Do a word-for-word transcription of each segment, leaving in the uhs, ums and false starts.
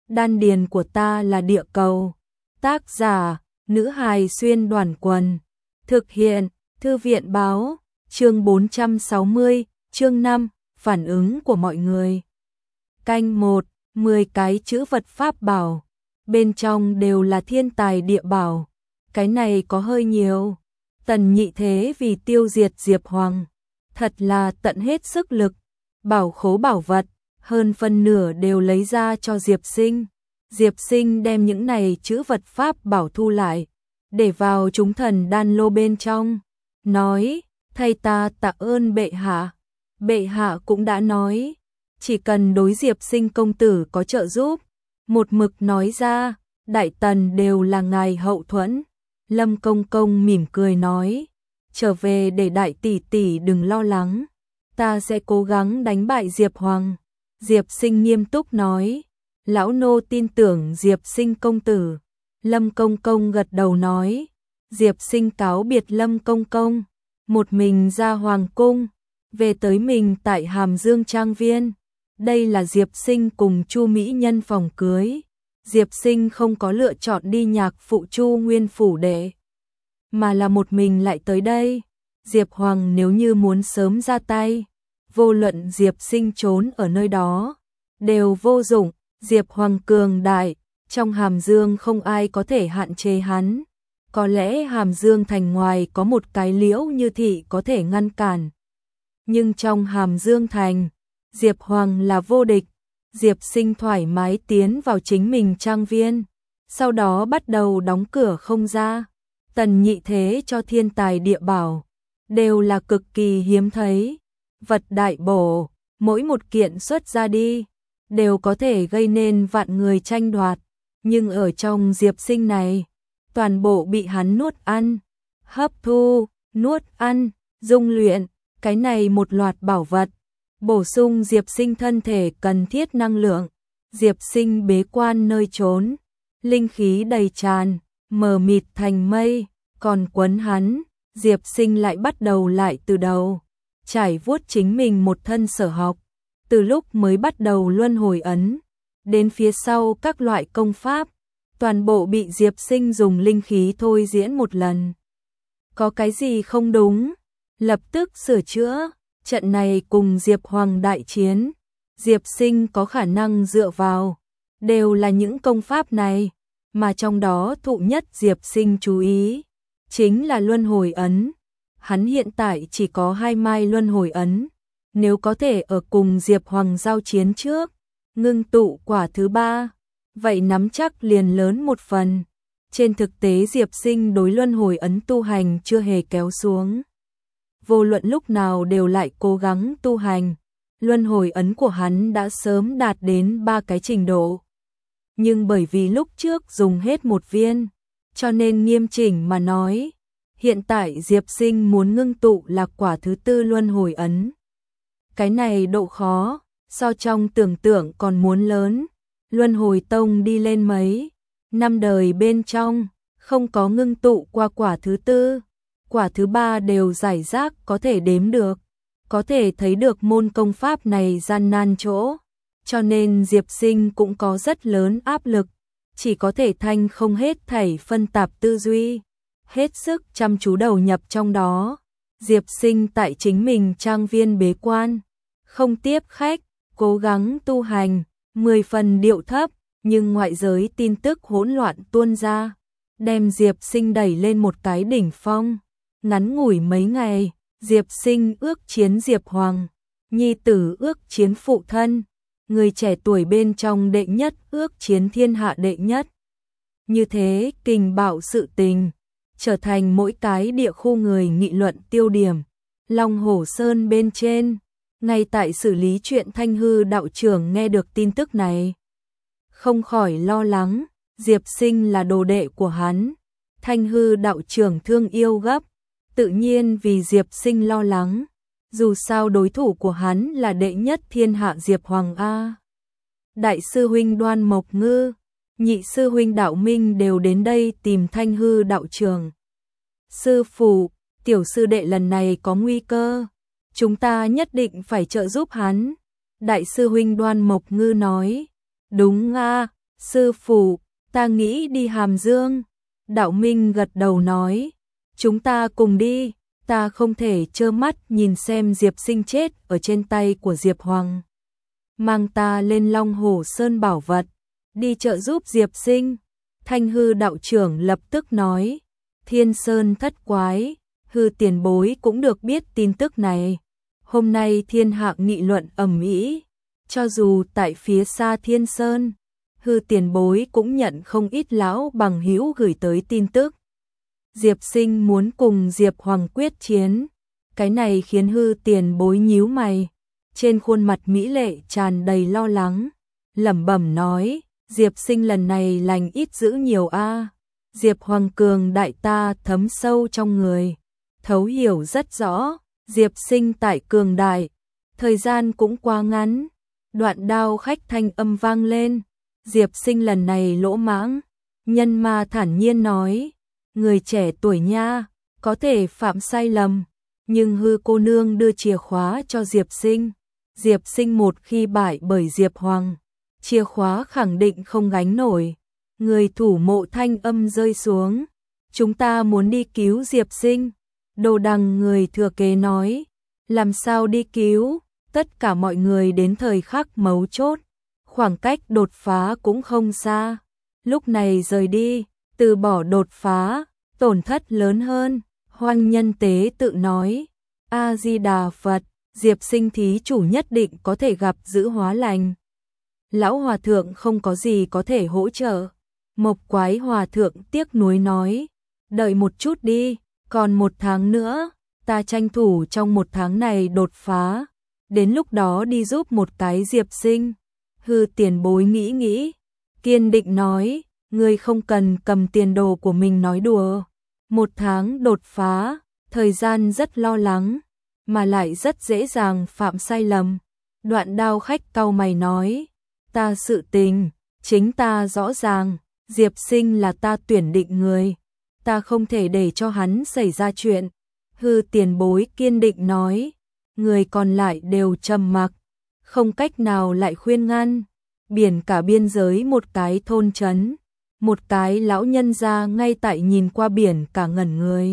đan điền của ta là địa cầu. Tác giả, nữ hài xuyên đoàn quần. Thực hiện, thư viện báo, chương bốn trăm sáu mươi, chương năm, phản ứng của mọi người. Canh một, mười cái chữ vật pháp bảo. Bên trong đều là thiên tài địa bảo. Cái này có hơi nhiều. Tần Nhị Thế vì tiêu diệt Diệp Hoàng, thật là tận hết sức lực. Bảo khố bảo vật, hơn phân nửa đều lấy ra cho Diệp Sinh. Diệp Sinh đem những này chữ vật pháp bảo thu lại, để vào chúng thần đan lô bên trong. Nói, thay ta tạ ơn bệ hạ. Bệ hạ cũng đã nói, chỉ cần đối Diệp Sinh công tử có trợ giúp. Một mực nói ra, đại tần đều là ngài hậu thuẫn. Lâm Công Công mỉm cười nói, trở về để đại tỷ tỷ đừng lo lắng. Ta sẽ cố gắng đánh bại Diệp Hoàng. Diệp Sinh nghiêm túc nói, lão nô tin tưởng Diệp Sinh công tử. Lâm Công Công gật đầu nói, Diệp Sinh cáo biệt Lâm Công Công, một mình ra hoàng cung, về tới mình tại Hàm Dương Trang Viên. Đây là Diệp Sinh cùng Chu Mỹ Nhân phòng cưới. Diệp Sinh không có lựa chọn đi nhạc phụ Chu Nguyên phủ đệ, mà là một mình lại tới đây. Diệp Hoàng nếu như muốn sớm ra tay, vô luận Diệp Sinh trốn ở nơi đó, đều vô dụng. Diệp Hoàng cường đại, trong Hàm Dương không ai có thể hạn chế hắn. Có lẽ Hàm Dương thành ngoài có một cái Liễu Như Thị có thể ngăn cản. Nhưng trong Hàm Dương thành, Diệp Hoàng là vô địch. Diệp Sinh thoải mái tiến vào chính mình trang viên, sau đó bắt đầu đóng cửa không ra. Tần Nhị Thế cho thiên tài địa bảo, đều là cực kỳ hiếm thấy. Vật đại bổ, mỗi một kiện xuất ra đi, đều có thể gây nên vạn người tranh đoạt. Nhưng ở trong Diệp Sinh này, toàn bộ bị hắn nuốt ăn, hấp thu, nuốt ăn, dung luyện. Cái này một loạt bảo vật, bổ sung Diệp Sinh thân thể cần thiết năng lượng. Diệp Sinh bế quan nơi trốn, linh khí đầy tràn, mờ mịt thành mây, còn quấn hắn. Diệp Sinh lại bắt đầu lại từ đầu, trải vuốt chính mình một thân sở học, từ lúc mới bắt đầu luân hồi ấn, đến phía sau các loại công pháp, toàn bộ bị Diệp Sinh dùng linh khí thôi diễn một lần. Có cái gì không đúng, lập tức sửa chữa. Trận này cùng Diệp Hoàng đại chiến, Diệp Sinh có khả năng dựa vào, đều là những công pháp này, mà trong đó thụ nhất Diệp Sinh chú ý, chính là luân hồi ấn. Hắn hiện tại chỉ có hai mai luân hồi ấn, nếu có thể ở cùng Diệp Hoàng giao chiến trước, ngưng tụ quả thứ ba, vậy nắm chắc liền lớn một phần. Trên thực tế Diệp Sinh đối luân hồi ấn tu hành chưa hề kéo xuống. Vô luận lúc nào đều lại cố gắng tu hành, luân hồi ấn của hắn đã sớm đạt đến ba cái trình độ. Nhưng bởi vì lúc trước dùng hết một viên, cho nên nghiêm chỉnh mà nói, hiện tại Diệp Sinh muốn ngưng tụ là quả thứ tư luân hồi ấn. Cái này độ khó, so trong tưởng tượng còn muốn lớn. Luân hồi tông đi lên mấy năm đời bên trong, không có ngưng tụ qua quả thứ tư. Quả thứ ba đều giải rác có thể đếm được, có thể thấy được môn công pháp này gian nan chỗ, cho nên Diệp Sinh cũng có rất lớn áp lực, chỉ có thể thanh không hết thảy phân tạp tư duy, hết sức chăm chú đầu nhập trong đó. Diệp Sinh tại chính mình trang viên bế quan, không tiếp khách, cố gắng tu hành, mười phần điệu thấp, nhưng ngoại giới tin tức hỗn loạn tuôn ra, đem Diệp Sinh đẩy lên một cái đỉnh phong. Ngắn ngủi mấy ngày, Diệp Sinh ước chiến Diệp Hoàng, nhi tử ước chiến phụ thân, người trẻ tuổi bên trong đệ nhất ước chiến thiên hạ đệ nhất. Như thế kình bạo sự tình, trở thành mỗi cái địa khu người nghị luận tiêu điểm. Long Hổ Sơn bên trên, ngay tại xử lý chuyện Thanh Hư đạo trưởng nghe được tin tức này, không khỏi lo lắng. Diệp Sinh là đồ đệ của hắn, Thanh Hư đạo trưởng thương yêu gấp, tự nhiên vì Diệp Sinh lo lắng. Dù sao đối thủ của hắn là đệ nhất thiên hạ Diệp Hoàng A. Đại sư huynh Đoan Mộc Ngư, nhị sư huynh Đạo Minh đều đến đây tìm Thanh Hư đạo trưởng. Sư phụ, tiểu sư đệ lần này có nguy cơ, chúng ta nhất định phải trợ giúp hắn. Đại sư huynh Đoan Mộc Ngư nói, đúng a, Sư phụ, ta nghĩ đi Hàm Dương. Đạo Minh gật đầu nói, chúng ta cùng đi, ta không thể trơ mắt nhìn xem Diệp Sinh chết ở trên tay của Diệp Hoàng. Mang ta lên Long Hổ Sơn bảo vật, đi trợ giúp Diệp Sinh. Thanh Hư đạo trưởng lập tức nói, Thiên Sơn thất quái, Hư tiền bối cũng được biết tin tức này. Hôm nay thiên hạ nghị luận ầm ĩ, cho dù tại phía xa Thiên Sơn, Hư tiền bối cũng nhận không ít lão bằng hữu gửi tới tin tức. Diệp Sinh muốn cùng Diệp Hoàng quyết chiến, cái này khiến Hư tiền bối nhíu mày, trên khuôn mặt mỹ lệ tràn đầy lo lắng, lẩm bẩm nói, Diệp Sinh lần này lành ít dữ nhiều a. Diệp Hoàng cường đại ta thấm sâu trong người, thấu hiểu rất rõ, Diệp Sinh tại cường đại, thời gian cũng quá ngắn. Đoạn đao khách thanh âm vang lên, Diệp Sinh lần này lỗ mãng. Nhân ma thản nhiên nói, người trẻ tuổi nha, có thể phạm sai lầm, nhưng Hư cô nương đưa chìa khóa cho Diệp Sinh. Diệp Sinh một khi bại bởi Diệp Hoàng, chìa khóa khẳng định không gánh nổi. Người thủ mộ thanh âm rơi xuống, chúng ta muốn đi cứu Diệp Sinh. Đồ Đằng người thừa kế nói, làm sao đi cứu, tất cả mọi người đến thời khắc mấu chốt, khoảng cách đột phá cũng không xa. Lúc này rời đi, từ bỏ đột phá, tổn thất lớn hơn. Hoang Nhân Tế tự nói, A-di-đà Phật, Diệp Sinh thí chủ nhất định có thể gặp giữ hóa lành. Lão Hòa Thượng không có gì có thể hỗ trợ. Mộc Quái Hòa Thượng tiếc nuối nói, đợi một chút đi, còn một tháng nữa, ta tranh thủ trong một tháng này đột phá, đến lúc đó đi giúp một cái Diệp Sinh. Hư tiền bối nghĩ nghĩ, kiên định nói, ngươi không cần cầm tiền đồ của mình nói đùa. Một tháng đột phá, thời gian rất lo lắng, mà lại rất dễ dàng phạm sai lầm. Đoạn đao khách cau mày nói, ta sự tình, chính ta rõ ràng, Diệp Sinh là ta tuyển định người, ta không thể để cho hắn xảy ra chuyện. Hư tiền bối kiên định nói, người còn lại đều trầm mặc, không cách nào lại khuyên ngăn. Biển cả biên giới một cái thôn trấn, một cái lão nhân gia ngay tại nhìn qua biển cả ngẩn người.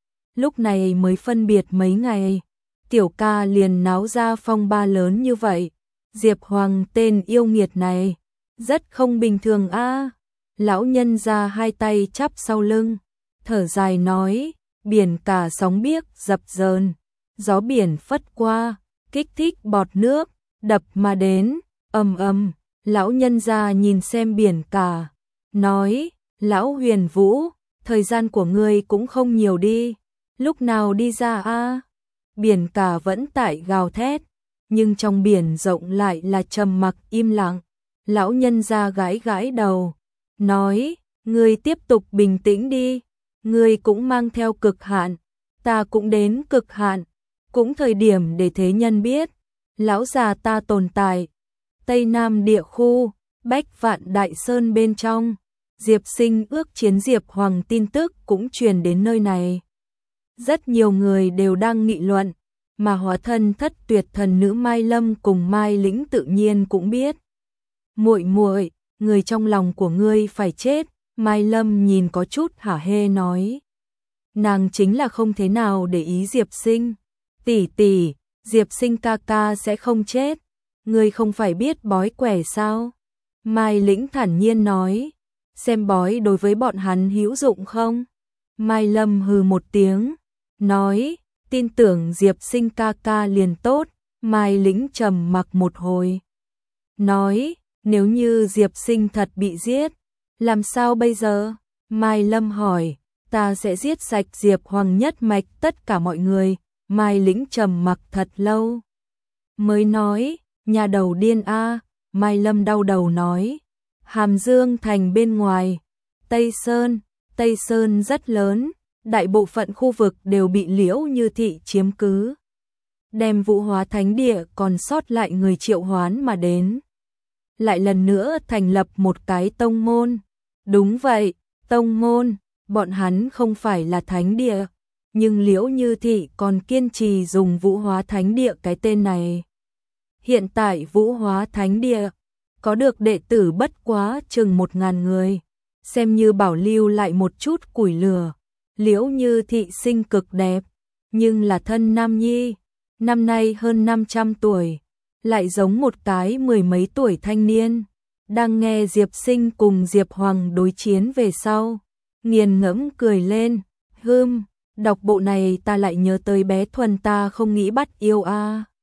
Lúc này mới phân biệt mấy ngày, tiểu ca liền náo ra phong ba lớn như vậy. Diệp Hoàng tên yêu nghiệt này, rất không bình thường a. Lão nhân gia hai tay chắp sau lưng, thở dài nói, biển cả sóng biếc dập dờn, gió biển phất qua, kích thích bọt nước, đập mà đến, ầm ầm. Lão nhân gia nhìn xem biển cả, nói, lão Huyền Vũ, thời gian của ngươi cũng không nhiều đi, lúc nào đi ra a? Biển cả vẫn tại gào thét, nhưng trong biển rộng lại là trầm mặc im lặng. Lão nhân gia gãi gãi đầu, nói, ngươi tiếp tục bình tĩnh đi, ngươi cũng mang theo cực hạn, ta cũng đến cực hạn, cũng thời điểm để thế nhân biết, lão già ta tồn tại. Tây Nam địa khu, Bách Vạn Đại Sơn bên trong, Diệp Sinh ước chiến Diệp Hoàng tin tức cũng truyền đến nơi này. Rất nhiều người đều đang nghị luận, mà hóa thân thất tuyệt thần nữ Mai Lâm cùng Mai Lĩnh tự nhiên cũng biết. Muội muội, người trong lòng của ngươi phải chết. Mai Lâm nhìn có chút hả hê nói. Nàng chính là không thế nào để ý Diệp Sinh. Tỷ tỷ, Diệp Sinh ca ca sẽ không chết. Ngươi không phải biết bói quẻ sao? Mai Lĩnh thản nhiên nói. Xem bói đối với bọn hắn hữu dụng không? Mai Lâm hừ một tiếng, nói, tin tưởng Diệp Sinh ca ca liền tốt. Mai Lĩnh trầm mặc một hồi, nói, nếu như Diệp Sinh thật bị giết, làm sao bây giờ? Mai Lâm hỏi, ta sẽ giết sạch Diệp Hoàng nhất mạch tất cả mọi người. Mai Lĩnh trầm mặc thật lâu, mới nói, nhà đầu điên a. Mai Lâm đau đầu nói, Hàm Dương thành bên ngoài, Tây Sơn, Tây Sơn rất lớn, đại bộ phận khu vực đều bị Liễu Như Thị chiếm cứ. Đem Vũ Hóa Thánh Địa còn sót lại người triệu hoán mà đến. Lại lần nữa thành lập một cái tông môn. Đúng vậy, tông môn, bọn hắn không phải là thánh địa, nhưng Liễu Như Thị còn kiên trì dùng Vũ Hóa Thánh Địa cái tên này. Hiện tại Vũ Hóa Thánh Địa có được đệ tử bất quá chừng một ngàn người, xem như bảo lưu lại một chút củi lửa. Liễu Như thị sinh cực đẹp, nhưng là thân nam nhi, năm nay hơn năm trăm tuổi, lại giống một cái mười mấy tuổi thanh niên. Đang nghe Diệp Sinh cùng Diệp Hoàng đối chiến về sau, nghiền ngẫm cười lên, hưm, đọc bộ này ta lại nhớ tới bé Thuần ta không nghĩ bắt yêu a.